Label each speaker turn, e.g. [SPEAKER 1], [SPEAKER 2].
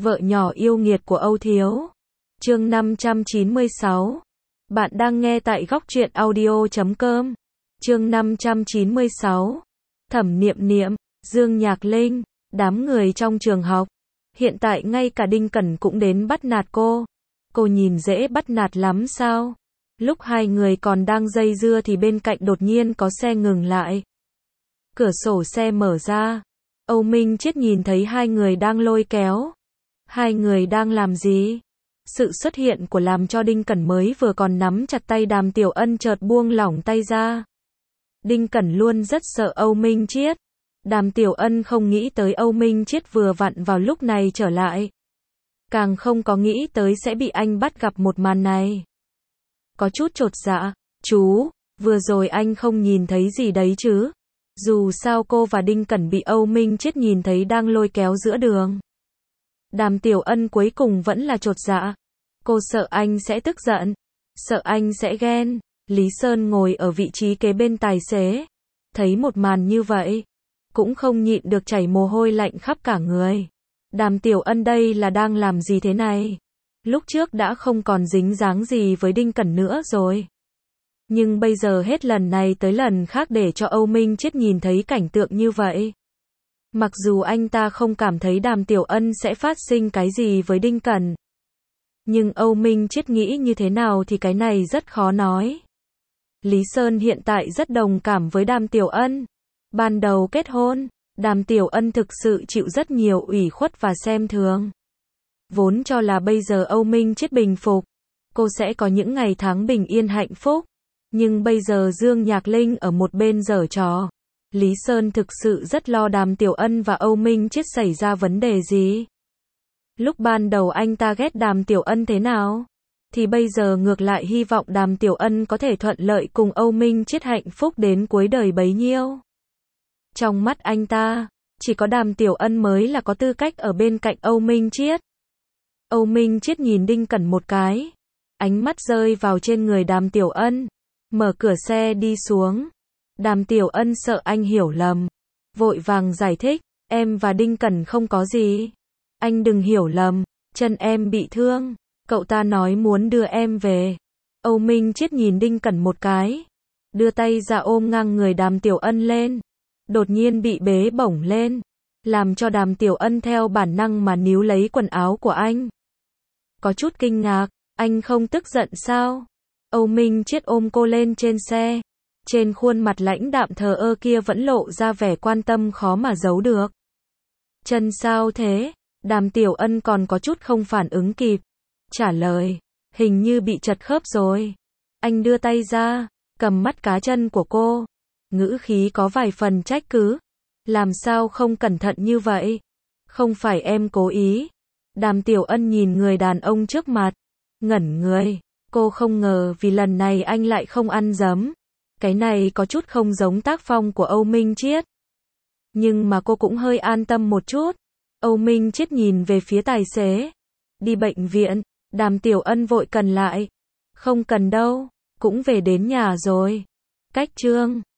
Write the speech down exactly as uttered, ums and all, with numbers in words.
[SPEAKER 1] Vợ nhỏ yêu nghiệt của Âu Thiếu. Chương năm trăm chín mươi sáu. Bạn đang nghe tại góc truyện audio chấm com. Chương năm trăm chín mươi sáu. Thẩm Niệm Niệm, Dương Nhạc Linh, đám người trong trường học. Hiện tại ngay cả Đinh Cẩn cũng đến bắt nạt cô. Cô nhìn dễ bắt nạt lắm sao? Lúc hai người còn đang dây dưa thì bên cạnh đột nhiên có xe ngừng lại. Cửa sổ xe mở ra. Âu Minh Chiết nhìn thấy hai người đang lôi kéo. Hai người đang làm gì? Sự xuất hiện của làm cho Đinh Cẩn mới vừa còn nắm chặt tay Đàm Tiểu Ân chợt buông lỏng tay ra. Đinh Cẩn luôn rất sợ Âu Minh Chiết. Đàm Tiểu Ân không nghĩ tới Âu Minh Chiết vừa vặn vào lúc này trở lại. Càng không có nghĩ tới sẽ bị anh bắt gặp một màn này. Có chút chột dạ, chú, vừa rồi anh không nhìn thấy gì đấy chứ? Dù sao cô và Đinh Cẩn bị Âu Minh Chiết nhìn thấy đang lôi kéo giữa đường. Đàm Tiểu Ân cuối cùng vẫn là chột dạ. Cô sợ anh sẽ tức giận, sợ anh sẽ ghen. Lý Sơn ngồi ở vị trí kế bên tài xế, thấy một màn như vậy, cũng không nhịn được chảy mồ hôi lạnh khắp cả người. Đàm Tiểu Ân đây là đang làm gì thế này? Lúc trước đã không còn dính dáng gì với Đinh Cẩn nữa rồi. Nhưng bây giờ hết lần này tới lần khác để cho Âu Minh Chiết nhìn thấy cảnh tượng như vậy. Mặc dù anh ta không cảm thấy Đàm Tiểu Ân sẽ phát sinh cái gì với Đinh Cẩn. Nhưng Âu Minh Chiết nghĩ như thế nào thì cái này rất khó nói. Lý Sơn hiện tại rất đồng cảm với Đàm Tiểu Ân. Ban đầu kết hôn, Đàm Tiểu Ân thực sự chịu rất nhiều ủy khuất và xem thường. Vốn cho là bây giờ Âu Minh Chiết bình phục, cô sẽ có những ngày tháng bình yên hạnh phúc. Nhưng bây giờ Dương Nhạc Linh ở một bên giở trò. Lý Sơn thực sự rất lo Đàm Tiểu Ân và Âu Minh Chiết xảy ra vấn đề gì. Lúc ban đầu anh ta ghét Đàm Tiểu Ân thế nào, thì bây giờ ngược lại hy vọng Đàm Tiểu Ân có thể thuận lợi cùng Âu Minh Chiết hạnh phúc đến cuối đời bấy nhiêu. Trong mắt anh ta, chỉ có Đàm Tiểu Ân mới là có tư cách ở bên cạnh Âu Minh Chiết. Âu Minh Chiết nhìn Đinh Cẩn một cái, ánh mắt rơi vào trên người Đàm Tiểu Ân, mở cửa xe đi xuống. Đàm Tiểu Ân sợ anh hiểu lầm, vội vàng giải thích, em và Đinh Cẩn không có gì. Anh đừng hiểu lầm, chân em bị thương, cậu ta nói muốn đưa em về. Âu Minh Chiết nhìn Đinh Cẩn một cái, đưa tay ra ôm ngang người Đàm Tiểu Ân lên, đột nhiên bị bế bổng lên, làm cho Đàm Tiểu Ân theo bản năng mà níu lấy quần áo của anh. Có chút kinh ngạc, anh không tức giận sao? Âu Minh Chiết ôm cô lên trên xe, trên khuôn mặt lãnh đạm thờ ơ kia vẫn lộ ra vẻ quan tâm khó mà giấu được. Chân sao thế? Đàm Tiểu Ân còn có chút không phản ứng kịp, trả lời, hình như bị trật khớp rồi. Anh đưa tay ra, cầm mắt cá chân của cô, ngữ khí có vài phần trách cứ. Làm sao không cẩn thận như vậy? Không phải em cố ý. Đàm Tiểu Ân nhìn người đàn ông trước mặt, ngẩn người. Cô không ngờ vì lần này anh lại không ăn dấm. Cái này có chút không giống tác phong của Âu Minh Chiết. Nhưng mà cô cũng hơi an tâm một chút. Âu Minh Chiết nhìn về phía tài xế. Đi bệnh viện, Đàm Tiểu Ân vội cần lại. Không cần đâu, cũng về đến nhà rồi. Cách chương